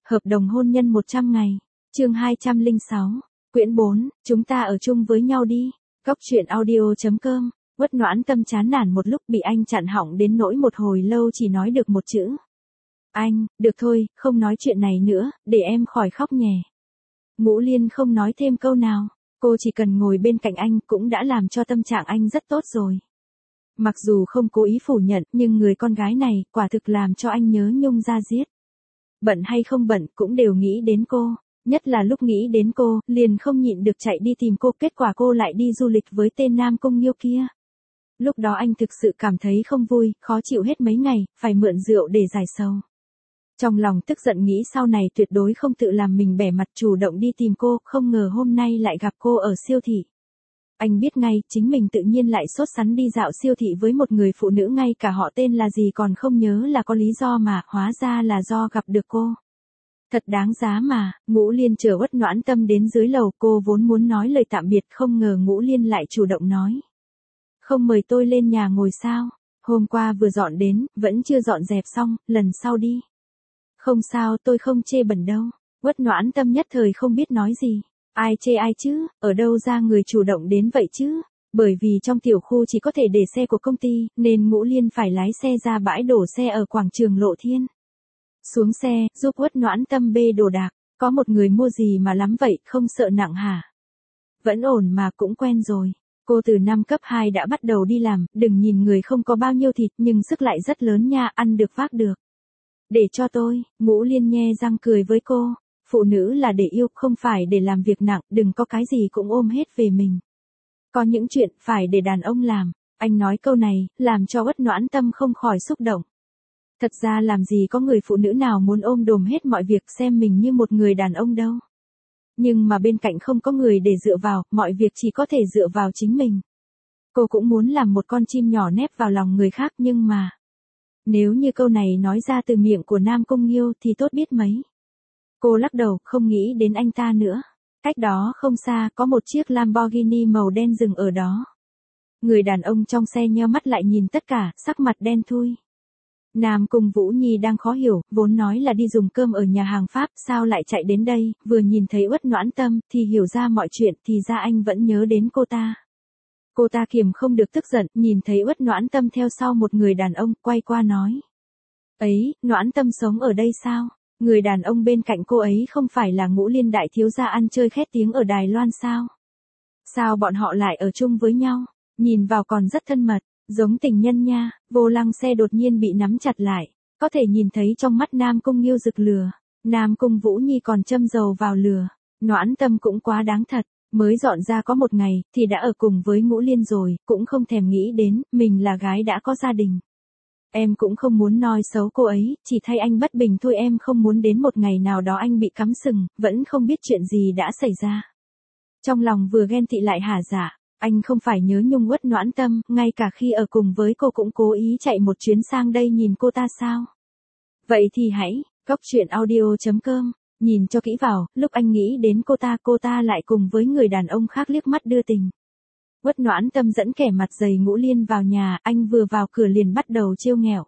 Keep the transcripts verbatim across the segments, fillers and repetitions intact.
Hợp đồng hôn nhân một trăm ngày. Chương hai trăm lẻ sáu. Quyển bốn, chúng ta ở chung với nhau đi. Góc truyện audio chấm com. Uất Noãn Tâm chán nản một lúc bị anh chặn họng đến nỗi một hồi lâu chỉ nói được một chữ. Anh, được thôi, không nói chuyện này nữa, để em khỏi khóc nhè. Ngũ Liên không nói thêm câu nào, cô chỉ cần ngồi bên cạnh anh cũng đã làm cho tâm trạng anh rất tốt rồi. Mặc dù không cố ý phủ nhận, nhưng người con gái này quả thực làm cho anh nhớ nhung ra giết. Bận hay không bận cũng đều nghĩ đến cô, nhất là lúc nghĩ đến cô, liền không nhịn được chạy đi tìm cô, kết quả cô lại đi du lịch với tên Nam Cung Nghiêu kia. Lúc đó anh thực sự cảm thấy không vui, khó chịu hết mấy ngày, phải mượn rượu để giải sầu. Trong lòng tức giận nghĩ sau này tuyệt đối không tự làm mình bẻ mặt chủ động đi tìm cô, không ngờ hôm nay lại gặp cô ở siêu thị. Anh biết ngay, chính mình tự nhiên lại sốt sắng đi dạo siêu thị với một người phụ nữ ngay cả họ tên là gì còn không nhớ là có lý do mà, hóa ra là do gặp được cô. Thật đáng giá mà. Ngũ Liên chờ Uất Noãn Tâm đến dưới lầu, cô vốn muốn nói lời tạm biệt, không ngờ Ngũ Liên lại chủ động nói. Không mời tôi lên nhà ngồi sao? Hôm qua vừa dọn đến, vẫn chưa dọn dẹp xong, lần sau đi. Không sao, tôi không chê bẩn đâu. Uất Noãn Tâm nhất thời không biết nói gì. Ai chê ai chứ, ở đâu ra người chủ động đến vậy chứ? Bởi vì trong tiểu khu chỉ có thể để xe của công ty, nên Ngũ Liên phải lái xe ra bãi đổ xe ở quảng trường Lộ Thiên. Xuống xe, giúp Uất Noãn Tâm bê đồ đạc. Có một người mua gì mà lắm vậy, không sợ nặng hả? Vẫn ổn mà, cũng quen rồi. Cô từ năm cấp hai đã bắt đầu đi làm, đừng nhìn người không có bao nhiêu thịt nhưng sức lại rất lớn nha, ăn được vác được. Để cho tôi. Ngũ Liên nhe răng cười với cô. Phụ nữ là để yêu, không phải để làm việc nặng, đừng có cái gì cũng ôm hết về mình. Có những chuyện phải để đàn ông làm. Anh nói câu này, làm cho Uất Noãn Tâm không khỏi xúc động. Thật ra làm gì có người phụ nữ nào muốn ôm đồm hết mọi việc, xem mình như một người đàn ông đâu. Nhưng mà bên cạnh không có người để dựa vào, mọi việc chỉ có thể dựa vào chính mình. Cô cũng muốn làm một con chim nhỏ nép vào lòng người khác, nhưng mà... Nếu như câu này nói ra từ miệng của Nam Cung Nghiêu thì tốt biết mấy. Cô lắc đầu, không nghĩ đến anh ta nữa. Cách đó không xa, có một chiếc Lamborghini màu đen dừng ở đó. Người đàn ông trong xe nheo mắt lại nhìn tất cả, sắc mặt đen thui. Nam Cung Vũ Nhi đang khó hiểu, vốn nói là đi dùng cơm ở nhà hàng Pháp, sao lại chạy đến đây, vừa nhìn thấy Uất Noãn Tâm, thì hiểu ra mọi chuyện, thì ra anh vẫn nhớ đến cô ta. Cô ta kiềm không được tức giận, nhìn thấy Uất Noãn Tâm theo sau một người đàn ông, quay qua nói. Ấy, Noãn Tâm sống ở đây sao? Người đàn ông bên cạnh cô ấy không phải là Ngũ Liên đại thiếu gia ăn chơi khét tiếng ở Đài Loan sao? Sao bọn họ lại ở chung với nhau? Nhìn vào còn rất thân mật, giống tình nhân nha. Vô lăng xe đột nhiên bị nắm chặt lại, có thể nhìn thấy trong mắt Nam Cung Nghiêu rực lửa. Nam Cung Vũ Nhi còn châm dầu vào lửa. Noãn Tâm cũng quá đáng thật, mới dọn ra có một ngày, thì đã ở cùng với Ngũ Liên rồi, cũng không thèm nghĩ đến, mình là gái đã có gia đình. Em cũng không muốn nói xấu cô ấy, chỉ thay anh bất bình thôi, em không muốn đến một ngày nào đó anh bị cắm sừng, vẫn không biết chuyện gì đã xảy ra. Trong lòng vừa ghen tị lại hả dạ, anh không phải nhớ nhung Uất Noãn Tâm, ngay cả khi ở cùng với cô cũng cố ý chạy một chuyến sang đây nhìn cô ta sao? Vậy thì hãy, góc truyện audio chấm com, nhìn cho kỹ vào, lúc anh nghĩ đến cô ta, cô ta lại cùng với người đàn ông khác liếc mắt đưa tình. Uất Noãn Tâm dẫn kẻ mặt dày Ngũ Liên vào nhà, anh vừa vào cửa liền bắt đầu trêu nghẹo.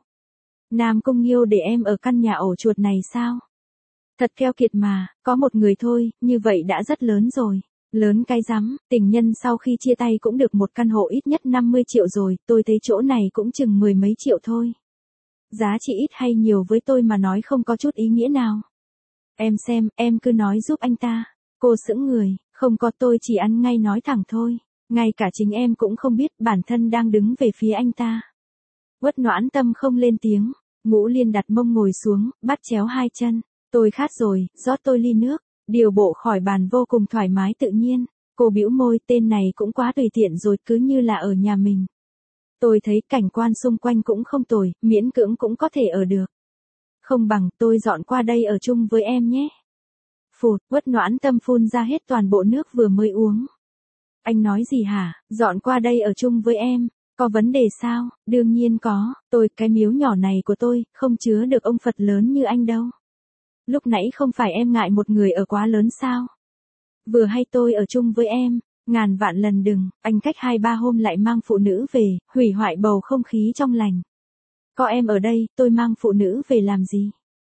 Nam Cung Nghiêu để em ở căn nhà ổ chuột này sao? Thật keo kiệt mà, có một người thôi, như vậy đã rất lớn rồi. Lớn cái rắm, tình nhân sau khi chia tay cũng được một căn hộ ít nhất năm mươi triệu rồi, tôi thấy chỗ này cũng chừng mười mấy triệu thôi. Giá trị ít hay nhiều với tôi mà nói không có chút ý nghĩa nào. Em xem, em cứ nói giúp anh ta. Cô sững người, không có, tôi chỉ ăn ngay nói thẳng thôi. Ngay cả chính em cũng không biết bản thân đang đứng về phía anh ta. Uất Noãn Tâm không lên tiếng. Ngũ Liên đặt mông ngồi xuống, bắt chéo hai chân. Tôi khát rồi, rót tôi ly nước. Điều bộ khỏi bàn vô cùng thoải mái tự nhiên. Cô bĩu môi, tên này cũng quá tùy tiện rồi, cứ như là ở nhà mình. Tôi thấy cảnh quan xung quanh cũng không tồi, miễn cưỡng cũng có thể ở được. Không bằng tôi dọn qua đây ở chung với em nhé. Phụt, Uất Noãn Tâm phun ra hết toàn bộ nước vừa mới uống. Anh nói gì hả? Dọn qua đây ở chung với em, có vấn đề sao? Đương nhiên có, tôi, cái miếu nhỏ này của tôi, không chứa được ông Phật lớn như anh đâu. Lúc nãy không phải em ngại một người ở quá lớn sao? Vừa hay tôi ở chung với em, ngàn vạn lần đừng, anh cách hai ba hôm lại mang phụ nữ về, hủy hoại bầu không khí trong lành. Có em ở đây, tôi mang phụ nữ về làm gì?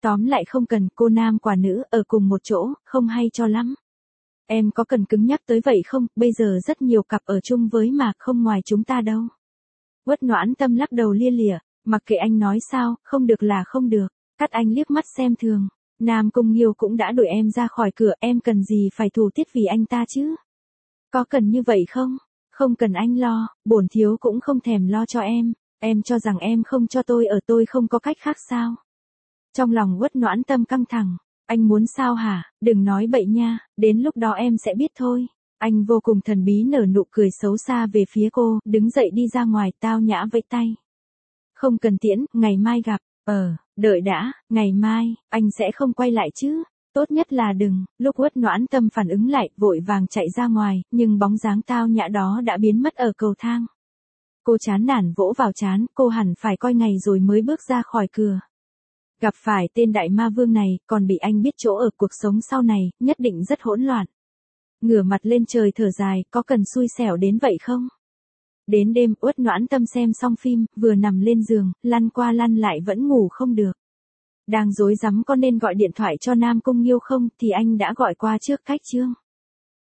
Tóm lại không cần, cô nam quả nữ, ở cùng một chỗ, không hay cho lắm. Em có cần cứng nhắc tới vậy không, bây giờ rất nhiều cặp ở chung với mà không ngoài chúng ta đâu. Uất Noãn Tâm lắc đầu lia lịa, mặc kệ anh nói sao, không được là không được, cắt anh liếc mắt xem thường. Nam Cung Nghiêu cũng đã đuổi em ra khỏi cửa, em cần gì phải thù tiết vì anh ta chứ? Có cần như vậy không? Không cần anh lo, bổn thiếu cũng không thèm lo cho em, em cho rằng em không cho tôi ở tôi không có cách khác sao? Trong lòng Uất Noãn Tâm căng thẳng, anh muốn sao hả, đừng nói bậy nha, đến lúc đó em sẽ biết thôi. Anh vô cùng thần bí nở nụ cười xấu xa về phía cô, đứng dậy đi ra ngoài, tao nhã vẫy tay. Không cần tiễn, ngày mai gặp, ờ, đợi đã, ngày mai, anh sẽ không quay lại chứ, tốt nhất là đừng. Lúc Uất Noãn Tâm phản ứng lại, vội vàng chạy ra ngoài, nhưng bóng dáng tao nhã đó đã biến mất ở cầu thang. Cô chán nản vỗ vào trán, cô hẳn phải coi ngày rồi mới bước ra khỏi cửa. Gặp phải tên đại ma vương này, còn bị anh biết chỗ ở, cuộc sống sau này, nhất định rất hỗn loạn. Ngửa mặt lên trời thở dài, có cần xui xẻo đến vậy không? Đến đêm, Uất Noãn Tâm xem xong phim, vừa nằm lên giường, lăn qua lăn lại vẫn ngủ không được. Đang rối rắm có nên gọi điện thoại cho Nam Cung Nghiêu không, thì anh đã gọi qua trước cách chương.